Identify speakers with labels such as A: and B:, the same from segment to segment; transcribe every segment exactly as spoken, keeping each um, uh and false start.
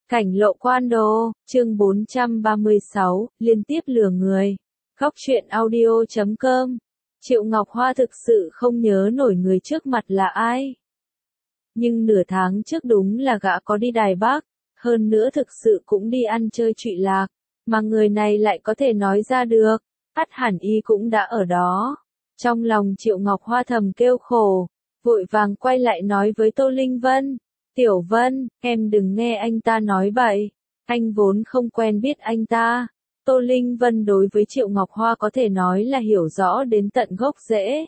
A: Cảnh lộ quan đồ, chương bốn trăm ba mươi sáu, liên tiếp lừa người. Góc truyện audio chấm com. Triệu Ngọc Hoa thực sự không nhớ nổi người trước mặt là ai. Nhưng nửa tháng trước đúng là gã có đi Đài Bắc, hơn nữa thực sự cũng đi ăn chơi trụy lạc, mà người này lại có thể nói ra được, ắt hẳn y cũng đã ở đó. Trong lòng Triệu Ngọc Hoa thầm kêu khổ, vội vàng quay lại nói với Tô Linh Vân. Tiểu Vân, em đừng nghe anh ta nói bậy, anh vốn không quen biết anh ta. Tô Linh Vân đối với Triệu Ngọc Hoa có thể nói là hiểu rõ đến tận gốc rễ.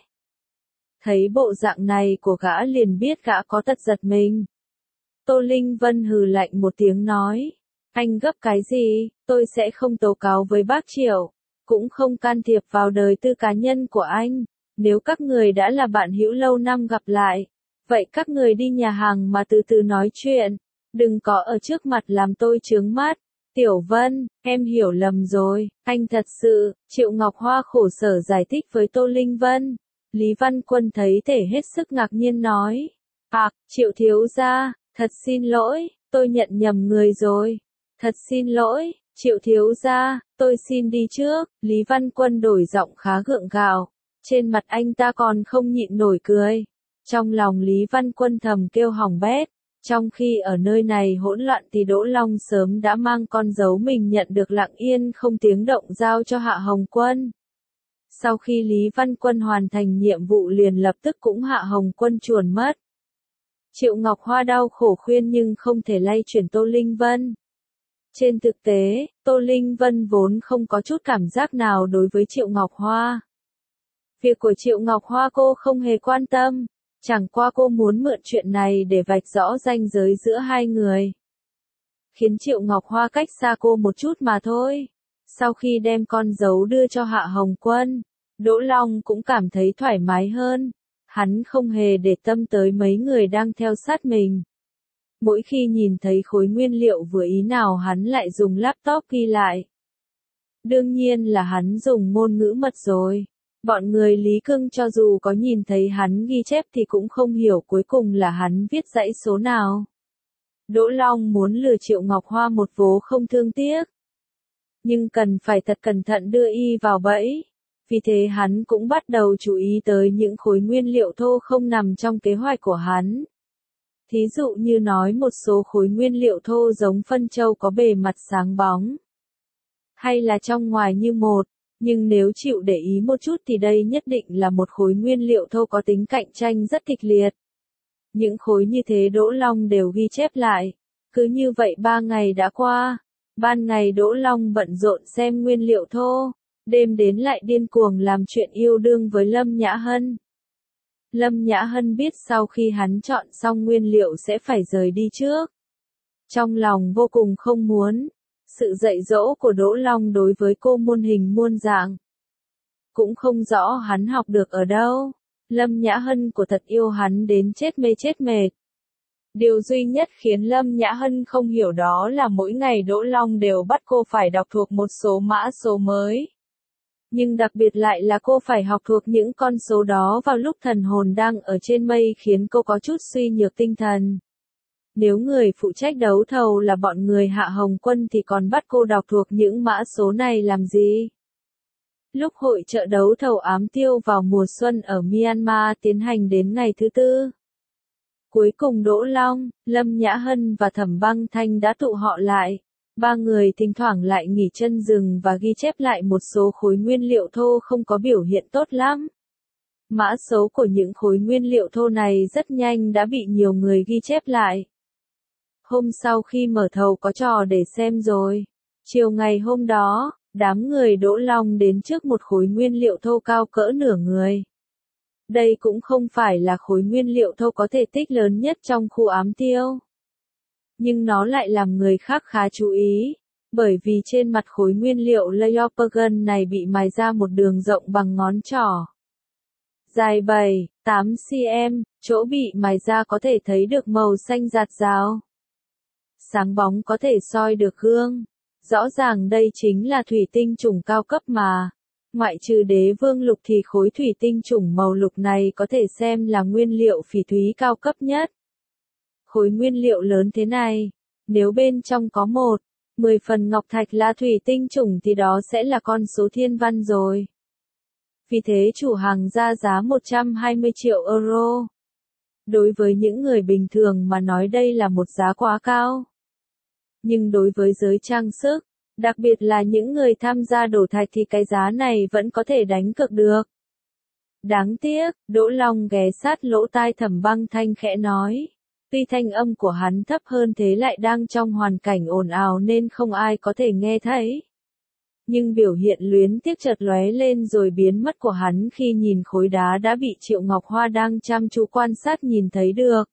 A: Thấy bộ dạng này của gã liền biết gã có tật giật mình. Tô Linh Vân hừ lạnh một tiếng nói, anh gấp cái gì, tôi sẽ không tố cáo với bác Triệu, cũng không can thiệp vào đời tư cá nhân của anh. Nếu các người đã là bạn hữu lâu năm gặp lại, vậy các người đi nhà hàng mà từ từ nói chuyện, đừng có ở trước mặt làm tôi chướng mắt. Tiểu Vân, em hiểu lầm rồi, anh thật sự, Triệu Ngọc Hoa khổ sở giải thích với Tô Linh Vân. Lý Văn Quân thấy thể hết sức ngạc nhiên nói, à, Triệu thiếu gia, thật xin lỗi, tôi nhận nhầm người rồi, thật xin lỗi, Triệu thiếu gia, tôi xin đi trước. Lý Văn Quân đổi giọng khá gượng gạo, trên mặt anh ta còn không nhịn nổi cười. Trong lòng Lý Văn Quân thầm kêu hỏng bét, trong khi ở nơi này hỗn loạn thì Đỗ Long sớm đã mang con dấu mình nhận được lặng yên không tiếng động giao cho Hạ Hồng Quân. Sau khi Lý Văn Quân hoàn thành nhiệm vụ liền lập tức cũng Hạ Hồng Quân chuồn mất. Triệu Ngọc Hoa đau khổ khuyên nhưng không thể lay chuyển Tô Linh Vân. Trên thực tế, Tô Linh Vân vốn không có chút cảm giác nào đối với Triệu Ngọc Hoa. Việc của Triệu Ngọc Hoa cô không hề quan tâm. Chẳng qua cô muốn mượn chuyện này để vạch rõ ranh giới giữa hai người. Khiến Triệu Ngọc Hoa cách xa cô một chút mà thôi. Sau khi đem con dấu đưa cho Hạ Hồng Quân, Đỗ Long cũng cảm thấy thoải mái hơn. Hắn không hề để tâm tới mấy người đang theo sát mình. Mỗi khi nhìn thấy khối nguyên liệu vừa ý nào hắn lại dùng laptop ghi lại. Đương nhiên là hắn dùng ngôn ngữ mật rồi. Bọn người Lý Cưng cho dù có nhìn thấy hắn ghi chép thì cũng không hiểu cuối cùng là hắn viết dãy số nào. Đỗ Long muốn lừa Triệu Ngọc Hoa một vố không thương tiếc. Nhưng cần phải thật cẩn thận đưa y vào bẫy. Vì thế hắn cũng bắt đầu chú ý tới những khối nguyên liệu thô không nằm trong kế hoạch của hắn. Thí dụ như nói một số khối nguyên liệu thô giống phân châu có bề mặt sáng bóng. Hay là trong ngoài như một. Nhưng nếu chịu để ý một chút thì đây nhất định là một khối nguyên liệu thô có tính cạnh tranh rất kịch liệt. Những khối như thế Đỗ Long đều ghi chép lại. Cứ như vậy ba ngày đã qua. Ban ngày Đỗ Long bận rộn xem nguyên liệu thô. Đêm đến lại điên cuồng làm chuyện yêu đương với Lâm Nhã Hân. Lâm Nhã Hân biết sau khi hắn chọn xong nguyên liệu sẽ phải rời đi trước. Trong lòng vô cùng không muốn. Sự dạy dỗ của Đỗ Long đối với cô muôn hình muôn dạng. Cũng không rõ hắn học được ở đâu. Lâm Nhã Hân của thật yêu hắn đến chết mê chết mệt. Điều duy nhất khiến Lâm Nhã Hân không hiểu đó là mỗi ngày Đỗ Long đều bắt cô phải đọc thuộc một số mã số mới. Nhưng đặc biệt lại là cô phải học thuộc những con số đó vào lúc thần hồn đang ở trên mây khiến cô có chút suy nhược tinh thần. Nếu người phụ trách đấu thầu là bọn người Hạ Hồng Quân thì còn bắt cô đọc thuộc những mã số này làm gì? Lúc hội chợ đấu thầu ám tiêu vào mùa xuân ở Myanmar tiến hành đến ngày thứ tư. Cuối cùng Đỗ Long, Lâm Nhã Hân và Thẩm Băng Thanh đã tụ họ lại. Ba người thỉnh thoảng lại nghỉ chân rừng và ghi chép lại một số khối nguyên liệu thô không có biểu hiện tốt lắm. Mã số của những khối nguyên liệu thô này rất nhanh đã bị nhiều người ghi chép lại. Hôm sau khi mở thầu có trò để xem rồi. Chiều ngày hôm đó, đám người Đỗ Long đến trước một khối nguyên liệu thô cao cỡ nửa người. Đây cũng không phải là khối nguyên liệu thô có thể tích lớn nhất trong khu ám tiêu. Nhưng nó lại làm người khác khá chú ý, bởi vì trên mặt khối nguyên liệu Leopogan này bị mài ra một đường rộng bằng ngón trỏ. Dài bảy, tám xăng-ti-mét, chỗ bị mài ra có thể thấy được màu xanh rạt rào. Sáng bóng có thể soi được gương. Rõ ràng đây chính là thủy tinh chủng cao cấp mà. Ngoại trừ đế vương lục thì khối thủy tinh chủng màu lục này có thể xem là nguyên liệu phỉ thúy cao cấp nhất. Khối nguyên liệu lớn thế này, Nếu bên trong có một, mười phần ngọc thạch là thủy tinh chủng thì đó sẽ là con số thiên văn rồi. Vì thế chủ hàng ra giá một trăm hai mươi triệu euro. Đối với những người bình thường mà nói đây là một giá quá cao. Nhưng đối với giới trang sức, đặc biệt là những người tham gia đổ thạch thì cái giá này vẫn có thể đánh cược được. Đáng tiếc, Đỗ Long ghé sát lỗ tai Thẩm Băng Thanh khẽ nói. Tuy thanh âm của hắn thấp hơn thế lại đang trong hoàn cảnh ồn ào nên không ai có thể nghe thấy. Nhưng biểu hiện luyến tiếc chợt lóe lên rồi biến mất của hắn khi nhìn khối đá đã bị Triệu Ngọc Hoa đang chăm chú quan sát nhìn thấy được.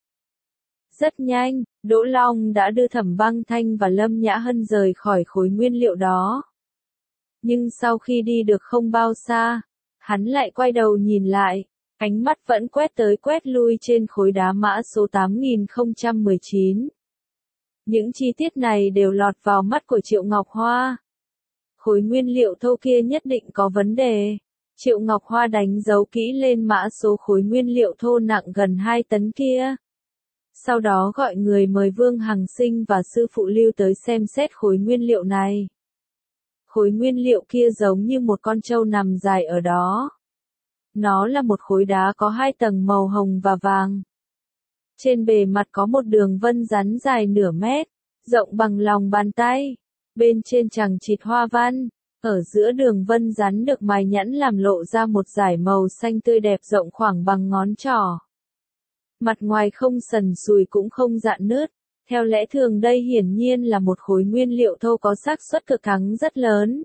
A: Rất nhanh, Đỗ Long đã đưa Thẩm Băng Thanh và Lâm Nhã Hân rời khỏi khối nguyên liệu đó. Nhưng sau khi đi được không bao xa, hắn lại quay đầu nhìn lại, ánh mắt vẫn quét tới quét lui trên khối đá mã số tám nghìn không trăm mười chín. Những chi tiết này đều lọt vào mắt của Triệu Ngọc Hoa. Khối nguyên liệu thô kia nhất định có vấn đề. Triệu Ngọc Hoa đánh dấu kỹ lên mã số khối nguyên liệu thô nặng gần hai tấn kia. Sau đó gọi người mời Vương Hằng Sinh và sư phụ Lưu tới xem xét khối nguyên liệu này. Khối nguyên liệu kia giống như một con trâu nằm dài ở đó. Nó là một khối đá có hai tầng màu hồng và vàng. Trên bề mặt có một đường vân rắn dài nửa mét, rộng bằng lòng bàn tay. Bên trên chằng chịt hoa văn, ở giữa đường vân rắn được mài nhẵn làm lộ ra một dải màu xanh tươi đẹp rộng khoảng bằng ngón trỏ. Mặt ngoài không sần sùi cũng không rạn nứt, theo lẽ thường đây hiển nhiên là một khối nguyên liệu thô có xác suất cực thắng rất lớn.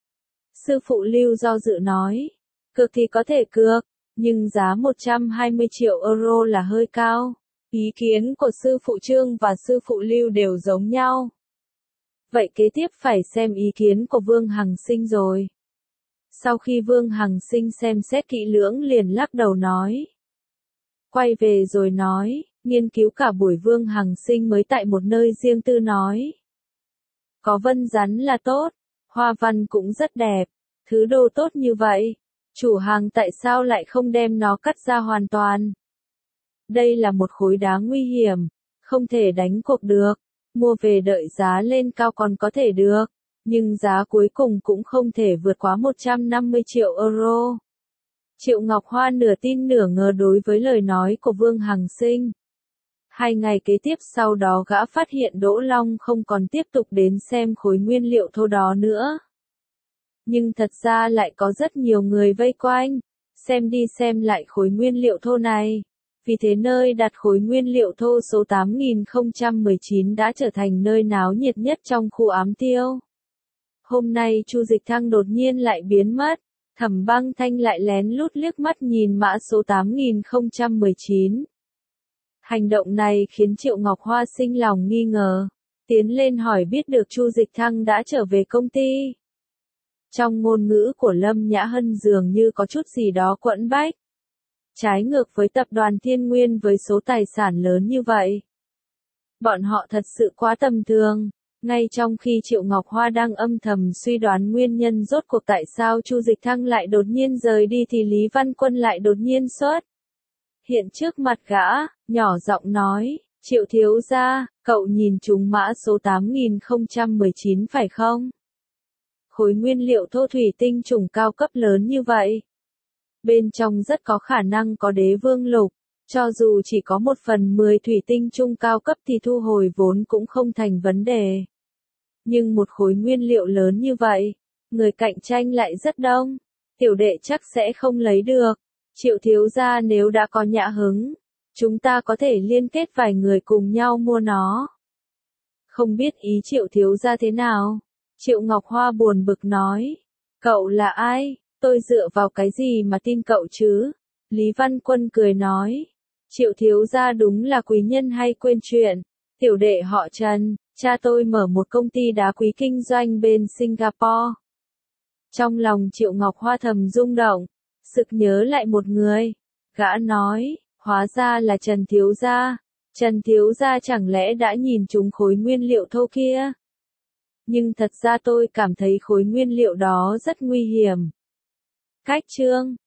A: Sư phụ Lưu do dự nói, cược thì có thể cược, nhưng giá một trăm hai mươi triệu euro là hơi cao. Ý kiến của sư phụ Trương và sư phụ Lưu đều giống nhau. Vậy kế tiếp phải xem ý kiến của Vương Hằng Sinh rồi. Sau khi Vương Hằng Sinh xem xét kỹ lưỡng liền lắc đầu nói. Quay về rồi nói, nghiên cứu cả buổi Vương Hằng Sinh mới tại một nơi riêng tư nói. Có vân rắn là tốt, hoa văn cũng rất đẹp, thứ đồ tốt như vậy, chủ hàng tại sao lại không đem nó cắt ra hoàn toàn? Đây là một khối đá nguy hiểm, không thể đánh cuộc được. Mua về đợi giá lên cao còn có thể được, nhưng giá cuối cùng cũng không thể vượt quá một trăm năm mươi triệu euro. Triệu Ngọc Hoa nửa tin nửa ngờ đối với lời nói của Vương Hằng Sinh. Hai ngày kế tiếp sau đó gã phát hiện Đỗ Long không còn tiếp tục đến xem khối nguyên liệu thô đó nữa. Nhưng thật ra lại có rất nhiều người vây quanh, xem đi xem lại khối nguyên liệu thô này. Vì thế nơi đặt khối nguyên liệu thô số tám nghìn không trăm mười chín đã trở thành nơi náo nhiệt nhất trong khu ám tiêu. Hôm nay Chu Dịch Thăng đột nhiên lại biến mất, Thẩm Băng Thanh lại lén lút liếc mắt nhìn mã số tám nghìn không trăm mười chín. Hành động này khiến Triệu Ngọc Hoa sinh lòng nghi ngờ, tiến lên hỏi biết được Chu Dịch Thăng đã trở về công ty. Trong ngôn ngữ của Lâm Nhã Hân dường như có chút gì đó quẫn bách. Trái ngược với tập đoàn Thiên Nguyên với số tài sản lớn như vậy. Bọn họ thật sự quá tầm thường. Ngay trong khi Triệu Ngọc Hoa đang âm thầm suy đoán nguyên nhân rốt cuộc tại sao Chu Dịch Thăng lại đột nhiên rời đi thì Lý Văn Quân lại đột nhiên xuất hiện trước mặt gã, nhỏ giọng nói, Triệu thiếu gia, cậu nhìn trúng mã số tám nghìn không trăm mười chín phải không? Khối nguyên liệu thô thủy tinh trùng cao cấp lớn như vậy. Bên trong rất có khả năng có đế vương lục, cho dù chỉ có một phần mười thủy tinh trung cao cấp thì thu hồi vốn cũng không thành vấn đề. Nhưng một khối nguyên liệu lớn như vậy, người cạnh tranh lại rất đông, tiểu đệ chắc sẽ không lấy được. Triệu thiếu gia nếu đã có nhã hứng, chúng ta có thể liên kết vài người cùng nhau mua nó. Không biết ý Triệu thiếu gia thế nào? Triệu Ngọc Hoa buồn bực nói, cậu là ai? Tôi dựa vào cái gì mà tin cậu chứ? Lý Văn Quân cười nói, Triệu thiếu gia đúng là quý nhân hay quên chuyện. Tiểu đệ họ Trần, cha tôi mở một công ty đá quý kinh doanh bên Singapore. Trong lòng Triệu Ngọc Hoa thầm rung động, sực nhớ lại một người. Gã nói, hóa ra là Trần thiếu gia. Trần thiếu gia chẳng lẽ đã nhìn trúng khối nguyên liệu thô kia? Nhưng thật ra tôi cảm thấy khối nguyên liệu đó rất nguy hiểm. Cách chương